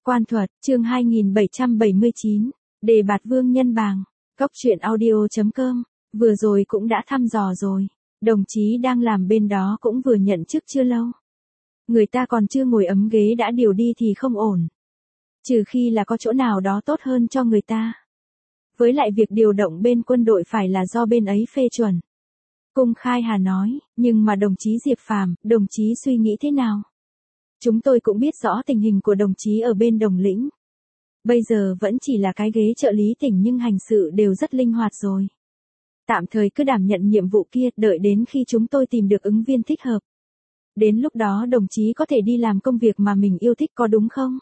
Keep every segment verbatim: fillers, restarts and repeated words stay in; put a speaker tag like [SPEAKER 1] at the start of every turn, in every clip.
[SPEAKER 1] Quan thuật, chương hai nghìn bảy trăm bảy mươi chín, đề bạt Vương Nhân Bàng, cốc truyện audio chấm com, vừa rồi cũng đã thăm dò rồi, đồng chí đang làm bên đó cũng vừa nhận chức chưa lâu. Người ta còn chưa ngồi ấm ghế đã điều đi thì không ổn. Trừ khi là có chỗ nào đó tốt hơn cho người ta. Với lại việc điều động bên quân đội phải là do bên ấy phê chuẩn. Cung Khai Hà nói, nhưng mà đồng chí Diệp Phàm, đồng chí suy nghĩ thế nào? Chúng tôi cũng biết rõ tình hình của đồng chí ở bên Đồng Lĩnh. Bây giờ vẫn chỉ là cái ghế trợ lý tỉnh nhưng hành sự đều rất linh hoạt rồi. Tạm thời cứ đảm nhận nhiệm vụ kia, đợi đến khi chúng tôi tìm được ứng viên thích hợp. Đến lúc đó đồng chí có thể đi làm công việc mà mình yêu thích, có đúng không?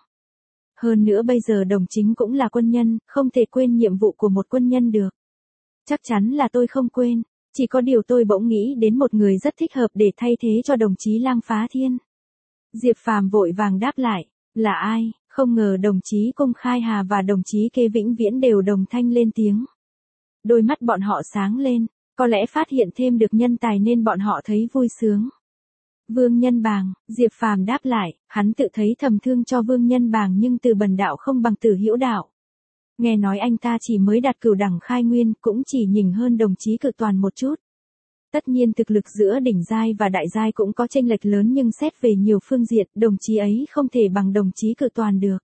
[SPEAKER 1] Hơn nữa bây giờ đồng chính cũng là quân nhân, không thể quên nhiệm vụ của một quân nhân được. Chắc chắn là tôi không quên, chỉ có điều tôi bỗng nghĩ đến một người rất thích hợp để thay thế cho đồng chí Lang Phá Thiên. Diệp Phàm vội vàng đáp lại, là ai? Không ngờ đồng chí Cung Khai Hà và đồng chí Kế Vĩnh Viễn đều đồng thanh lên tiếng. Đôi mắt bọn họ sáng lên, có lẽ phát hiện thêm được nhân tài nên bọn họ thấy vui sướng. Vương Nhân Bàng, Diệp Phàm đáp lại, hắn tự thấy thầm thương cho Vương Nhân Bàng nhưng từ bần đạo không bằng Tử Hữu đạo. Nghe nói anh ta chỉ mới đạt cửu đẳng khai nguyên, cũng chỉ nhỉnh hơn đồng chí Cự Toàn một chút. Tất nhiên thực lực giữa đỉnh giai và đại giai cũng có chênh lệch lớn nhưng xét về nhiều phương diện, đồng chí ấy không thể bằng đồng chí Cự Toàn được.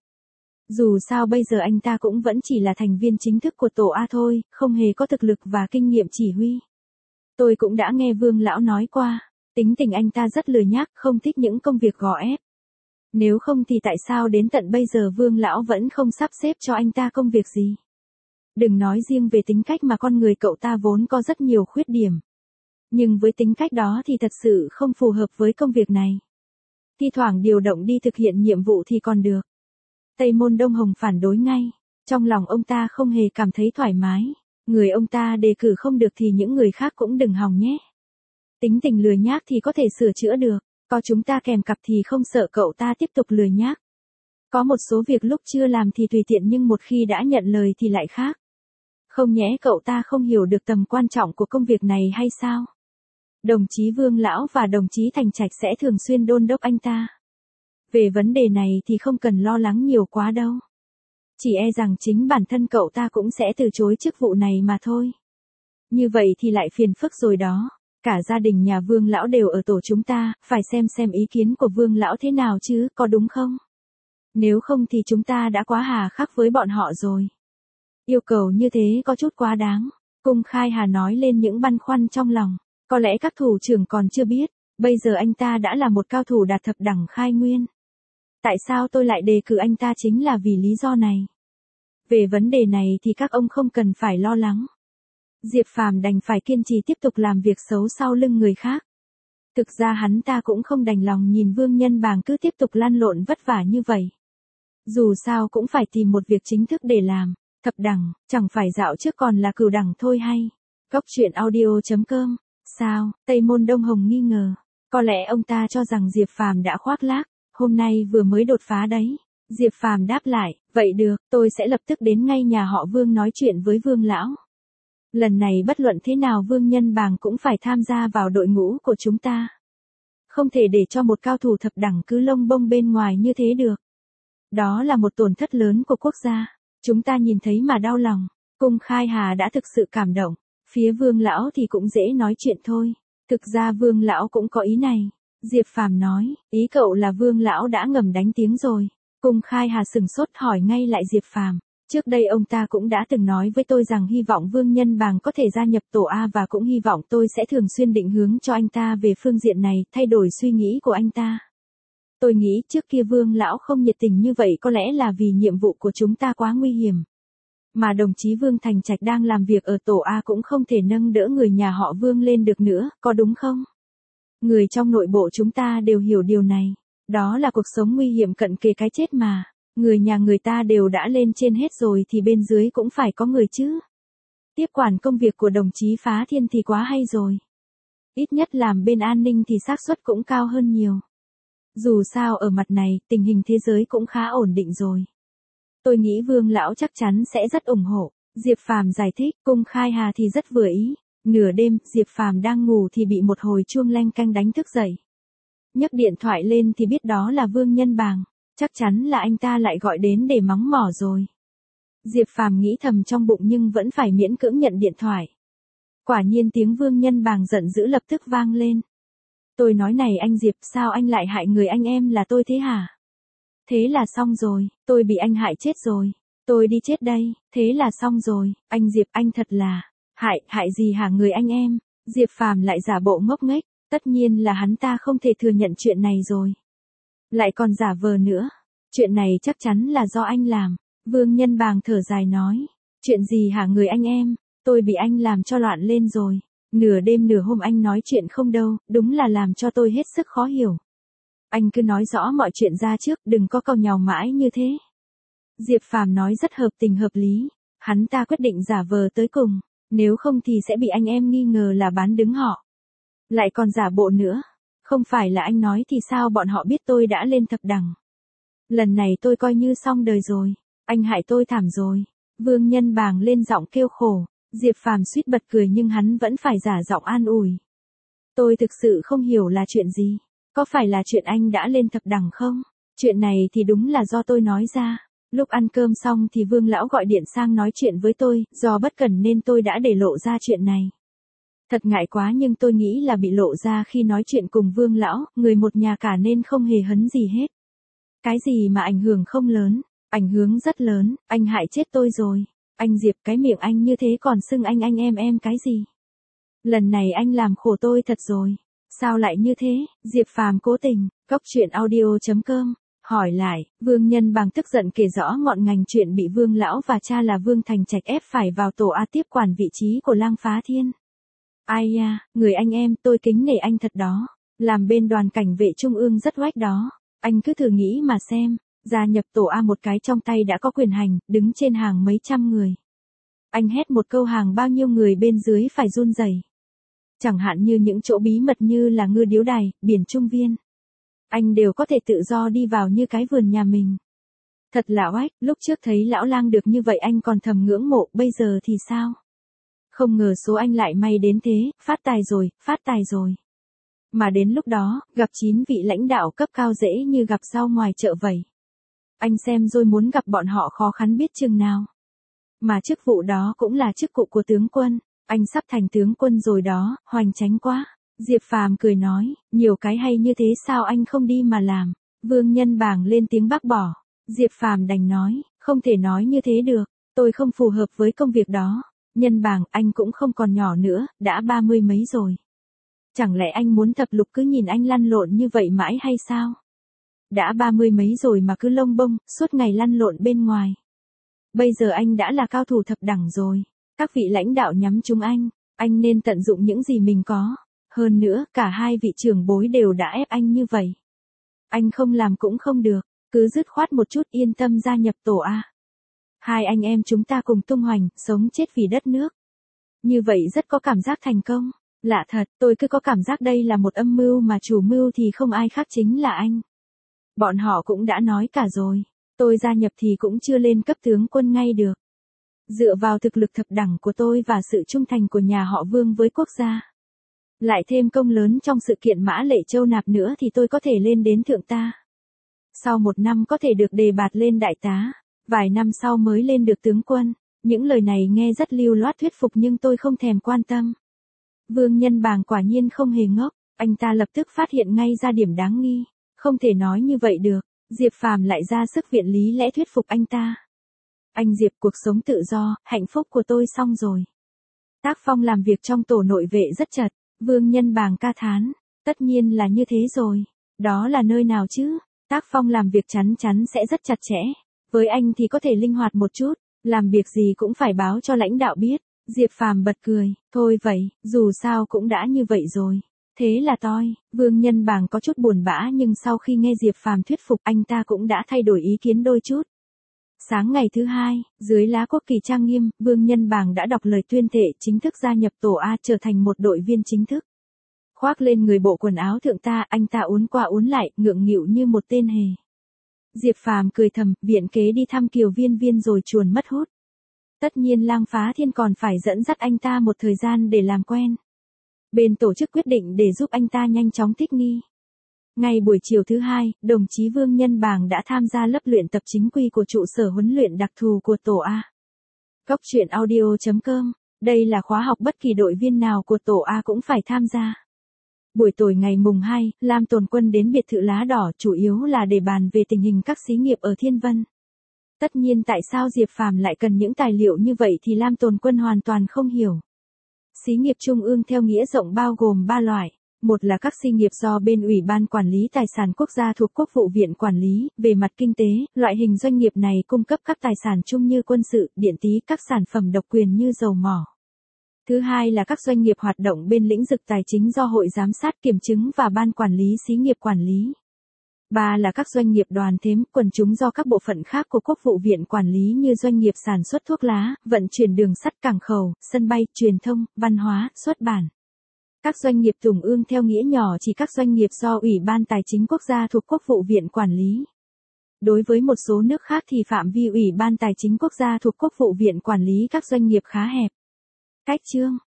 [SPEAKER 1] Dù sao bây giờ anh ta cũng vẫn chỉ là thành viên chính thức của tổ A thôi, không hề có thực lực và kinh nghiệm chỉ huy. Tôi cũng đã nghe Vương lão nói qua, tính tình anh ta rất lười nhác, không thích những công việc gò ép. Nếu không thì tại sao đến tận bây giờ Vương lão vẫn không sắp xếp cho anh ta công việc gì? Đừng nói riêng về tính cách mà con người cậu ta vốn có rất nhiều khuyết điểm. Nhưng với tính cách đó thì thật sự không phù hợp với công việc này. Thi thoảng điều động đi thực hiện nhiệm vụ thì còn được. Tây Môn Đông Hồng phản đối ngay. Trong lòng ông ta không hề cảm thấy thoải mái. Người ông ta đề cử không được thì những người khác cũng đừng hòng nhé. Tính tình lười nhác thì có thể sửa chữa được. Có chúng ta kèm cặp thì không sợ cậu ta tiếp tục lười nhác. Có một số việc lúc chưa làm thì tùy tiện nhưng một khi đã nhận lời thì lại khác. Không nhẽ cậu ta không hiểu được tầm quan trọng của công việc này hay sao? Đồng chí Vương lão và đồng chí Thành Trạch sẽ thường xuyên đôn đốc anh ta. Về vấn đề này thì không cần lo lắng nhiều quá đâu. Chỉ e rằng chính bản thân cậu ta cũng sẽ từ chối chức vụ này mà thôi. Như vậy thì lại phiền phức rồi đó. Cả gia đình nhà Vương lão đều ở tổ chúng ta, phải xem xem ý kiến của Vương lão thế nào chứ, có đúng không? Nếu không thì chúng ta đã quá hà khắc với bọn họ rồi. Yêu cầu như thế có chút quá đáng. Cung Khai Hà nói lên những băn khoăn trong lòng. Có lẽ các thủ trưởng còn chưa biết, bây giờ anh ta đã là một cao thủ đạt thập đẳng khai nguyên. Tại sao tôi lại đề cử anh ta chính là vì lý do này. Về vấn đề này thì các ông không cần phải lo lắng. Diệp Phàm đành phải kiên trì tiếp tục làm việc xấu sau lưng người khác. Thực ra hắn ta cũng không đành lòng nhìn Vương Nhân Bàng cứ tiếp tục lăn lộn vất vả như vậy. Dù sao cũng phải tìm một việc chính thức để làm. Thập đẳng, chẳng phải dạo trước còn là cửu đẳng thôi hay. cốc truyện audio chấm com. Sao? Tây Môn Đông Hồng nghi ngờ. Có lẽ ông ta cho rằng Diệp Phàm đã khoác lác, hôm nay vừa mới đột phá đấy. Diệp Phàm đáp lại, vậy được, tôi sẽ lập tức đến ngay nhà họ Vương nói chuyện với Vương lão. Lần này bất luận thế nào Vương Nhân Bàng cũng phải tham gia vào đội ngũ của chúng ta. Không thể để cho một cao thủ thập đẳng cứ lông bông bên ngoài như thế được. Đó là một tổn thất lớn của quốc gia. Chúng ta nhìn thấy mà đau lòng. Cung Khai Hà đã thực sự cảm động. Phía Vương lão thì cũng dễ nói chuyện thôi. Thực ra Vương lão cũng có ý này. Diệp Phàm nói, ý cậu là Vương lão đã ngầm đánh tiếng rồi. Cung Khai Hà sừng sốt hỏi ngay lại Diệp Phàm. Trước đây ông ta cũng đã từng nói với tôi rằng hy vọng Vương Nhân Bàng có thể gia nhập tổ A và cũng hy vọng tôi sẽ thường xuyên định hướng cho anh ta về phương diện này, thay đổi suy nghĩ của anh ta. Tôi nghĩ trước kia Vương lão không nhiệt tình như vậy có lẽ là vì nhiệm vụ của chúng ta quá nguy hiểm. Mà đồng chí Vương Thành Trạch đang làm việc ở tổ A cũng không thể nâng đỡ người nhà họ Vương lên được nữa, có đúng không? Người trong nội bộ chúng ta đều hiểu điều này. Đó là cuộc sống nguy hiểm cận kề cái chết mà. Người nhà người ta đều đã lên trên hết rồi thì bên dưới cũng phải có người chứ. Tiếp quản công việc của đồng chí Phá Thiên thì quá hay rồi. Ít nhất làm bên an ninh thì xác suất cũng cao hơn nhiều. Dù sao ở mặt này, tình hình thế giới cũng khá ổn định rồi. Tôi nghĩ Vương lão chắc chắn sẽ rất ủng hộ. Diệp Phàm giải thích, Cung Khai Hà thì rất vừa ý. Nửa đêm, Diệp Phàm đang ngủ thì bị một hồi chuông leng canh đánh thức dậy. Nhấc điện thoại lên thì biết đó là Vương Nhân Bàng. Chắc chắn là anh ta lại gọi đến để mắng mỏ rồi. Diệp Phàm nghĩ thầm trong bụng nhưng vẫn phải miễn cưỡng nhận điện thoại. Quả nhiên tiếng Vương Nhân Bàng giận dữ lập tức vang lên. Tôi nói này anh Diệp, sao anh lại hại người anh em là tôi thế hả? Thế là xong rồi, tôi bị anh hại chết rồi. Tôi đi chết đây, thế là xong rồi, anh Diệp anh thật là, hại, hại gì hả người anh em? Diệp Phàm lại giả bộ ngốc nghếch, tất nhiên là hắn ta không thể thừa nhận chuyện này rồi. Lại còn giả vờ nữa, chuyện này chắc chắn là do anh làm. Vương Nhân Bàng thở dài nói, chuyện gì hả người anh em, tôi bị anh làm cho loạn lên rồi. Nửa đêm nửa hôm anh nói chuyện không đâu, đúng là làm cho tôi hết sức khó hiểu. Anh cứ nói rõ mọi chuyện ra trước, đừng có cau nhàu mãi như thế. Diệp Phàm nói rất hợp tình hợp lý, hắn ta quyết định giả vờ tới cùng, nếu không thì sẽ bị anh em nghi ngờ là bán đứng họ. Lại còn giả bộ nữa, không phải là anh nói thì sao bọn họ biết tôi đã lên thập đẳng. Lần này tôi coi như xong đời rồi, anh hại tôi thảm rồi. Vương Nhân Bàng lên giọng kêu khổ, Diệp Phàm suýt bật cười nhưng hắn vẫn phải giả giọng an ủi. Tôi thực sự không hiểu là chuyện gì, có phải là chuyện anh đã lên thập đẳng không? Chuyện này thì đúng là do tôi nói ra. Lúc ăn cơm xong thì Vương lão gọi điện sang nói chuyện với tôi, do bất cẩn nên tôi đã để lộ ra chuyện này. Thật ngại quá nhưng tôi nghĩ là bị lộ ra khi nói chuyện cùng Vương lão, người một nhà cả nên không hề hấn gì hết. Cái gì mà ảnh hưởng không lớn, ảnh hưởng rất lớn, anh hại chết tôi rồi. Anh Diệp, cái miệng anh như thế còn xưng anh anh em em cái gì? Lần này anh làm khổ tôi thật rồi. Sao lại như thế? Diệp Phàm cố tình, Cóc Truyện Audio chấm com hỏi lại. Vương Nhân Bàng tức giận kể rõ ngọn ngành chuyện bị Vương lão và cha là Vương Thành Trạch ép phải vào tổ A tiếp quản vị trí của Lang Phá Thiên. Ai ya, người anh em, tôi kính nể anh thật đó. Làm bên đoàn cảnh vệ trung ương rất oách đó. Anh cứ thử nghĩ mà xem, gia nhập tổ A một cái trong tay đã có quyền hành, đứng trên hàng mấy trăm người. Anh hét một câu hàng bao nhiêu người bên dưới phải run rẩy. Chẳng hạn như những chỗ bí mật như là Ngư Điếu Đài, Biển Trung Viên. Anh đều có thể tự do đi vào như cái vườn nhà mình. Thật là oách, lúc trước thấy lão Lang được như vậy anh còn thầm ngưỡng mộ, bây giờ thì sao? Không ngờ số anh lại may đến thế, phát tài rồi, phát tài rồi. Mà đến lúc đó, gặp chín vị lãnh đạo cấp cao dễ như gặp rau ngoài chợ vậy. Anh xem rồi muốn gặp bọn họ khó khăn biết chừng nào. Mà chức vụ đó cũng là chức vụ của tướng quân, anh sắp thành tướng quân rồi đó, hoành tráng quá. Diệp Phàm cười nói, nhiều cái hay như thế sao anh không đi mà làm. Vương Nhân Bàng lên tiếng bác bỏ. Diệp Phàm đành nói, không thể nói như thế được, tôi không phù hợp với công việc đó. Nhân Bàng, anh cũng không còn nhỏ nữa, đã ba mươi mấy rồi. Chẳng lẽ anh muốn thập lục cứ nhìn anh lăn lộn như vậy mãi hay sao? Đã ba mươi mấy rồi mà cứ lông bông, suốt ngày lăn lộn bên ngoài. Bây giờ anh đã là cao thủ thập đẳng rồi. Các vị lãnh đạo nhắm trúng anh, anh nên tận dụng những gì mình có. Hơn nữa, cả hai vị trưởng bối đều đã ép anh như vậy. Anh không làm cũng không được, cứ dứt khoát một chút yên tâm gia nhập tổ A. Hai anh em chúng ta cùng tung hoành, sống chết vì đất nước. Như vậy rất có cảm giác thành công. Lạ thật, tôi cứ có cảm giác đây là một âm mưu mà chủ mưu thì không ai khác chính là anh. Bọn họ cũng đã nói cả rồi, tôi gia nhập thì cũng chưa lên cấp tướng quân ngay được. Dựa vào thực lực thập đẳng của tôi và sự trung thành của nhà họ Vương với quốc gia. Lại thêm công lớn trong sự kiện Mã Lệ Châu nạp nữa thì tôi có thể lên đến thượng ta. Sau một năm có thể được đề bạt lên đại tá, vài năm sau mới lên được tướng quân. Những lời này nghe rất lưu loát thuyết phục nhưng tôi không thèm quan tâm. Vương Nhân Bàng quả nhiên không hề ngốc, anh ta lập tức phát hiện ngay ra điểm đáng nghi. Không thể nói như vậy được, Diệp Phàm lại ra sức viện lý lẽ thuyết phục anh ta. Anh Diệp, cuộc sống tự do, hạnh phúc của tôi xong rồi. Tác Phong làm việc trong tổ nội vệ rất chật, Vương Nhân Bàng ca thán. Tất nhiên là như thế rồi, đó là nơi nào chứ? Tác Phong làm việc chắn chắn sẽ rất chặt chẽ. Với anh thì có thể linh hoạt một chút, làm việc gì cũng phải báo cho lãnh đạo biết. Diệp Phàm bật cười, thôi vậy, dù sao cũng đã như vậy rồi. Thế là toi, Vương Nhân Bàng có chút buồn bã nhưng sau khi nghe Diệp Phàm thuyết phục anh ta cũng đã thay đổi ý kiến đôi chút. Sáng ngày thứ hai, dưới lá quốc kỳ trang nghiêm, Vương Nhân Bàng đã đọc lời tuyên thệ chính thức gia nhập tổ A trở thành một đội viên chính thức. Khoác lên người bộ quần áo thượng ta, anh ta uốn qua uốn lại, ngượng nghịu như một tên hề. Diệp Phàm cười thầm, viện kế đi thăm Kiều Viên Viên rồi chuồn mất hút. Tất nhiên Lang Phá Thiên còn phải dẫn dắt anh ta một thời gian để làm quen. Bên tổ chức quyết định để giúp anh ta nhanh chóng thích nghi. Ngày buổi chiều thứ hai, đồng chí Vương Nhân Bàng đã tham gia lớp luyện tập chính quy của trụ sở huấn luyện đặc thù của tổ A. Cốc truyện audio chấm com. Đây là khóa học bất kỳ đội viên nào của tổ A cũng phải tham gia. Buổi tối ngày mùng hai, Lam Tồn Quân đến biệt thự Lá Đỏ chủ yếu là để bàn về tình hình các xí nghiệp ở Thiên Vân. Tất nhiên tại sao Diệp Phàm lại cần những tài liệu như vậy thì Lam Tồn Quân hoàn toàn không hiểu. Xí nghiệp trung ương theo nghĩa rộng bao gồm ba loại. Một là các xí nghiệp do bên Ủy ban Quản lý Tài sản Quốc gia thuộc Quốc vụ viện quản lý, về mặt kinh tế, loại hình doanh nghiệp này cung cấp các tài sản chung như quân sự, điện tí, các sản phẩm độc quyền như dầu mỏ. Thứ hai là các doanh nghiệp hoạt động bên lĩnh vực tài chính do Hội Giám sát Kiểm chứng và Ban Quản lý Xí nghiệp quản lý. Ba là các doanh nghiệp đoàn thếm, quần chúng do các bộ phận khác của Quốc vụ viện quản lý như doanh nghiệp sản xuất thuốc lá, vận chuyển đường sắt cảng khẩu, sân bay, truyền thông, văn hóa, xuất bản. Các doanh nghiệp trung ương theo nghĩa nhỏ chỉ các doanh nghiệp do Ủy ban Tài chính Quốc gia thuộc Quốc vụ viện quản lý. Đối với một số nước khác thì phạm vi Ủy ban Tài chính Quốc gia thuộc Quốc vụ viện quản lý các doanh nghiệp khá hẹp. Cách chương